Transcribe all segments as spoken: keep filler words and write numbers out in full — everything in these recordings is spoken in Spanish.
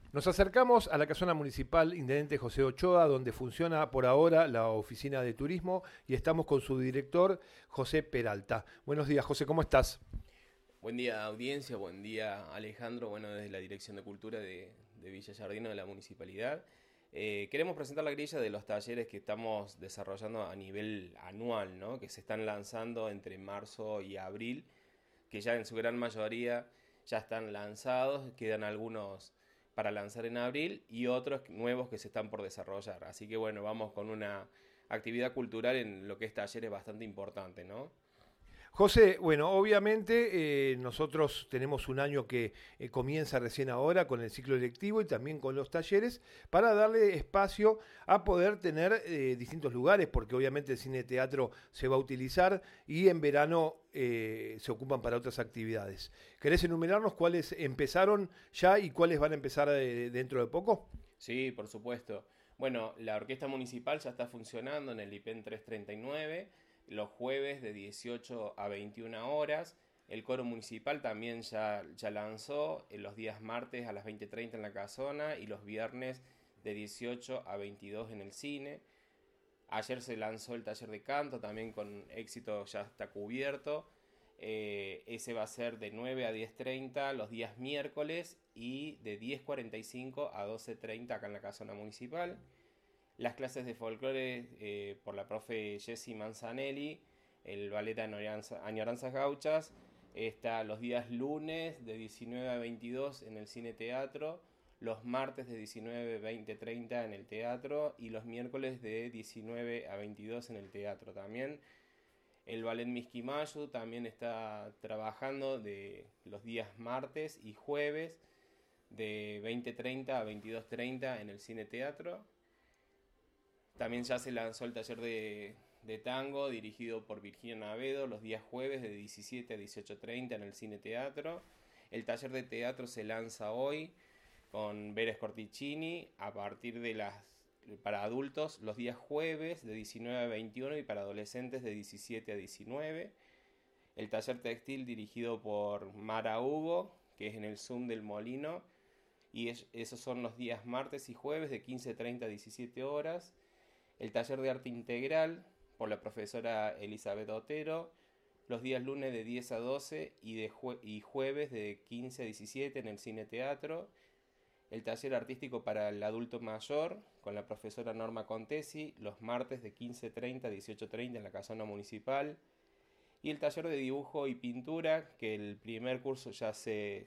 Nos acercamos a la casona municipal Intendente José Ochoa, donde funciona por ahora la oficina de turismo y estamos con su director, José Peralta. Buenos días, José, ¿cómo estás? Buen día audiencia, buen día Alejandro, bueno desde la Dirección de Cultura de, de Villa Yardino de la Municipalidad. Eh, queremos presentar la grilla de los talleres que estamos desarrollando a nivel anual, ¿no? Que se están lanzando entre marzo y abril, que ya en su gran mayoría ya están lanzados, quedan algunos para lanzar en abril y otros nuevos que se están por desarrollar. Así que bueno, vamos con una actividad cultural en lo que es talleres bastante importante, ¿no? José, bueno, obviamente eh, nosotros tenemos un año que eh, comienza recién ahora con el ciclo electivo y también con los talleres para darle espacio a poder tener eh, distintos lugares, porque obviamente el cine teatro se va a utilizar y en verano eh, se ocupan para otras actividades. ¿Querés enumerarnos cuáles empezaron ya y cuáles van a empezar eh, dentro de poco? Sí, por supuesto. Bueno, la orquesta municipal ya está funcionando en el I P E N trescientos treinta y nueve, los jueves de dieciocho a veintiuna horas. El coro municipal también ya, ya lanzó en los días martes a las veinte treinta en la casona y los viernes de dieciocho a veintidós en el cine. Ayer se lanzó el taller de canto, también con éxito ya está cubierto. Eh, ese va a ser de nueve a diez treinta los días miércoles y de diez cuarenta y cinco a doce treinta acá en la casona municipal. Las clases de folclore eh, por la profe Jessie Manzanelli, el ballet Añoranza, Añoranzas Gauchas, está los días lunes de diecinueve a veintidós en el cine teatro, los martes de diecinueve a veinte treinta en el teatro y los miércoles de diecinueve a veintidós en el teatro también. El ballet Misquimayu también está trabajando de los días martes y jueves de veinte treinta a veintidós treinta en el cine teatro. También ya se lanzó el taller de, de tango dirigido por Virginia Navedo los días jueves de diecisiete a dieciocho treinta en el cine teatro. El taller de teatro se lanza hoy con Vera Scorticini a partir de las para adultos los días jueves de diecinueve a veintiuno y para adolescentes de diecisiete a diecinueve. El taller textil dirigido por Mara Hugo, que es en el Zoom del Molino, y es, esos son los días martes y jueves de quince treinta a diecisiete horas. El taller de arte integral por la profesora Elizabeth Otero, los días lunes de diez a doce y, de jue- y jueves de quince a diecisiete en el cine teatro. El taller artístico para el adulto mayor con la profesora Norma Contesi, los martes de quince treinta a dieciocho treinta en la casona municipal. Y el taller de dibujo y pintura, que el primer curso ya se,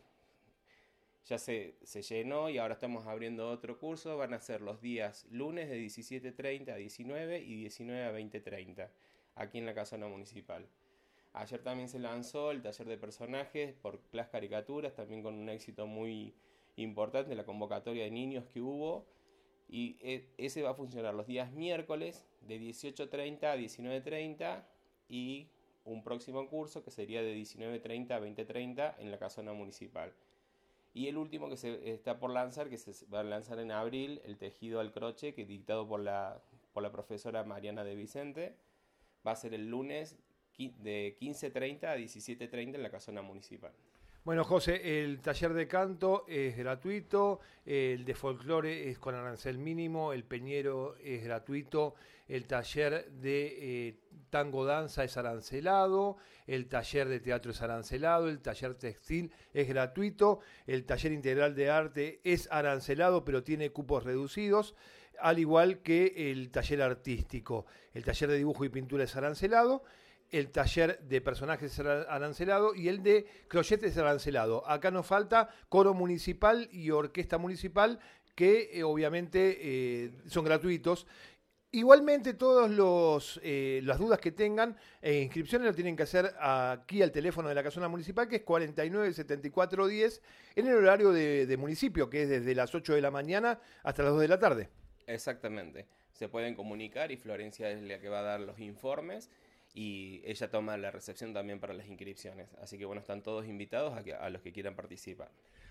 ya se, se llenó y ahora estamos abriendo otro curso. Van a ser los días lunes de diecisiete treinta a diecinueve y diecinueve a veinte treinta aquí en la casona municipal. Ayer también se lanzó el taller de personajes por Class Caricaturas, también con un éxito muy importante, la convocatoria de niños que hubo. Y ese va a funcionar los días miércoles de dieciocho treinta a diecinueve treinta y un próximo curso que sería de diecinueve treinta a veinte treinta en la casona municipal. Y el último que se está por lanzar, que se va a lanzar en abril, el tejido al croche, que dictado por la, por la profesora Mariana de Vicente, va a ser el lunes de quince treinta a diecisiete treinta en la casona municipal. Bueno, José, el taller de canto es gratuito, el de folclore es con arancel mínimo, el peñero es gratuito, el taller de eh, tango danza es arancelado, el taller de teatro es arancelado, el taller textil es gratuito, el taller integral de arte es arancelado pero tiene cupos reducidos, al igual que el taller artístico. El taller de dibujo y pintura es arancelado, el taller de personajes arancelado y el de crochetes arancelado. Acá nos falta coro municipal y orquesta municipal que eh, obviamente eh, son gratuitos. Igualmente todas los eh, las dudas que tengan e inscripciones lo tienen que hacer aquí al teléfono de la casona municipal, que es cuarenta y nueve setenta y cuatro diez, en el horario de, de municipio, que es desde las ocho de la mañana hasta las dos de la tarde. Exactamente. Se pueden comunicar y Florencia es la que va a dar los informes y ella toma la recepción también para las inscripciones. Así que bueno, están todos invitados a, que, a los que quieran participar.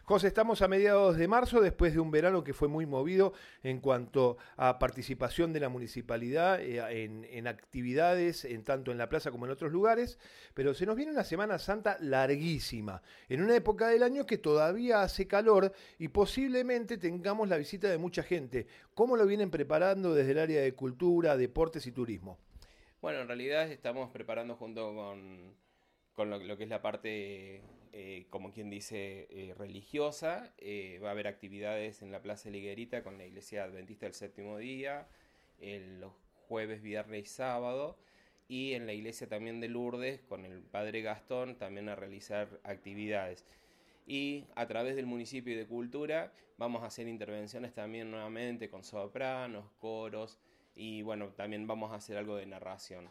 José, estamos a mediados de marzo, después de un verano que fue muy movido en cuanto a participación de la municipalidad eh, en, en actividades, en tanto en la plaza como en otros lugares, pero se nos viene una Semana Santa larguísima, en una época del año que todavía hace calor y posiblemente tengamos la visita de mucha gente. ¿Cómo lo vienen preparando desde el área de cultura, deportes y turismo? Bueno, en realidad estamos preparando junto con, con lo, lo que es la parte... Eh, como quien dice, eh, religiosa. Eh, va a haber actividades en la Plaza de la Higuerita con la Iglesia Adventista del Séptimo Día, eh, los jueves, viernes y sábado, y en la iglesia también de Lourdes con el Padre Gastón también a realizar actividades. Y a través del municipio y de Cultura vamos a hacer intervenciones también nuevamente con sopranos, coros, y bueno, también vamos a hacer algo de narración.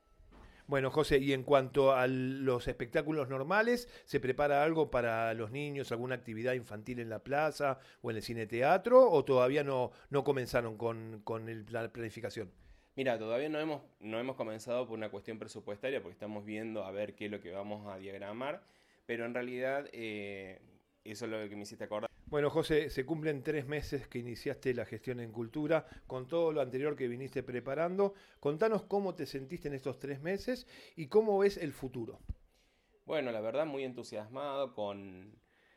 Bueno, José, y en cuanto a los espectáculos normales, ¿se prepara algo para los niños, alguna actividad infantil en la plaza o en el cine teatro, o todavía no, no comenzaron con, con el, la planificación? Mira, todavía no hemos, no hemos comenzado por una cuestión presupuestaria, porque estamos viendo a ver qué es lo que vamos a diagramar, pero en realidad eh, eso es lo que me hiciste acordar. Bueno, José, se cumplen tres meses que iniciaste la gestión en cultura, con todo lo anterior que viniste preparando. Contanos cómo te sentiste en estos tres meses y cómo ves el futuro. Bueno, la verdad muy entusiasmado, con,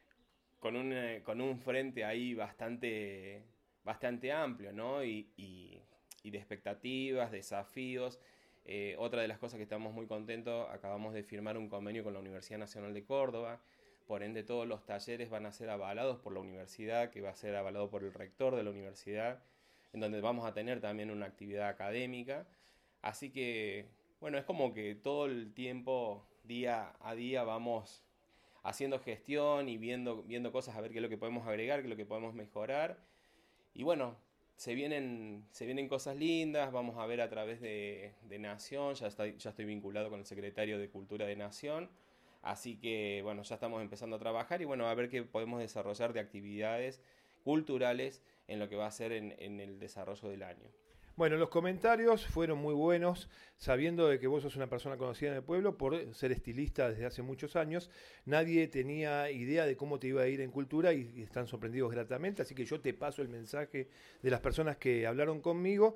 con, un, eh, con un frente ahí bastante, bastante amplio, ¿no? Y, y, y de expectativas, desafíos. Eh, otra de las cosas que estamos muy contentos, acabamos de firmar un convenio con la Universidad Nacional de Córdoba. Por ende, todos los talleres van a ser avalados por la universidad, que va a ser avalado por el rector de la universidad, en donde vamos a tener también una actividad académica. Así que, bueno, es como que todo el tiempo, día a día, vamos haciendo gestión y viendo, viendo cosas, a ver qué es lo que podemos agregar, qué es lo que podemos mejorar. Y bueno, se vienen, se vienen cosas lindas, vamos a ver a través de, de Nación, ya estoy, ya estoy vinculado con el secretario de Cultura de Nación. Así que, bueno, ya estamos empezando a trabajar y, bueno, a ver qué podemos desarrollar de actividades culturales en lo que va a ser en, en el desarrollo del año. Bueno, los comentarios fueron muy buenos, sabiendo de que vos sos una persona conocida en el pueblo por ser estilista desde hace muchos años. Nadie tenía idea de cómo te iba a ir en cultura y, y están sorprendidos gratamente, así que yo te paso el mensaje de las personas que hablaron conmigo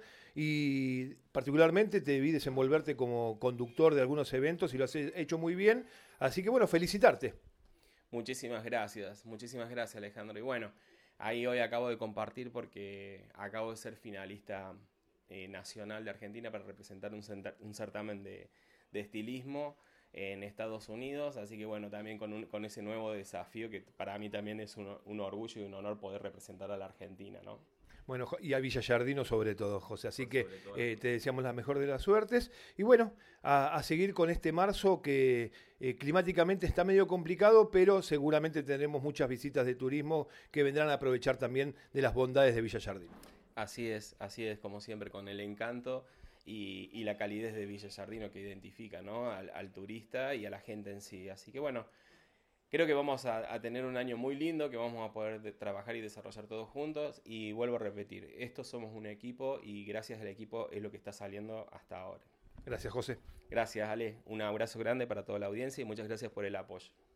y particularmente te vi desenvolverte como conductor de algunos eventos y lo has hecho muy bien, así que bueno, felicitarte. Muchísimas gracias, muchísimas gracias, Alejandro. Y bueno, ahí hoy acabo de compartir porque acabo de ser finalista Eh, nacional de Argentina para representar un, un certamen de, de estilismo en Estados Unidos, así que bueno, también con, un, con ese nuevo desafío que para mí también es un, un orgullo y un honor poder representar a la Argentina, ¿no? Bueno, y a Villallardino sobre todo, José, así que eh, te deseamos la mejor de las suertes y bueno, a, a seguir con este marzo que eh, climáticamente está medio complicado, pero seguramente tendremos muchas visitas de turismo que vendrán a aprovechar también de las bondades de Villallardino. Así es, así es, como siempre, con el encanto y, y la calidez de Villallardino que identifica, ¿no? al, al turista y a la gente en sí. Así que bueno, creo que vamos a, a tener un año muy lindo, que vamos a poder de, trabajar y desarrollar todos juntos. Y vuelvo a repetir, estos somos un equipo y gracias al equipo es lo que está saliendo hasta ahora. Gracias, José. Gracias, Ale. Un abrazo grande para toda la audiencia y muchas gracias por el apoyo.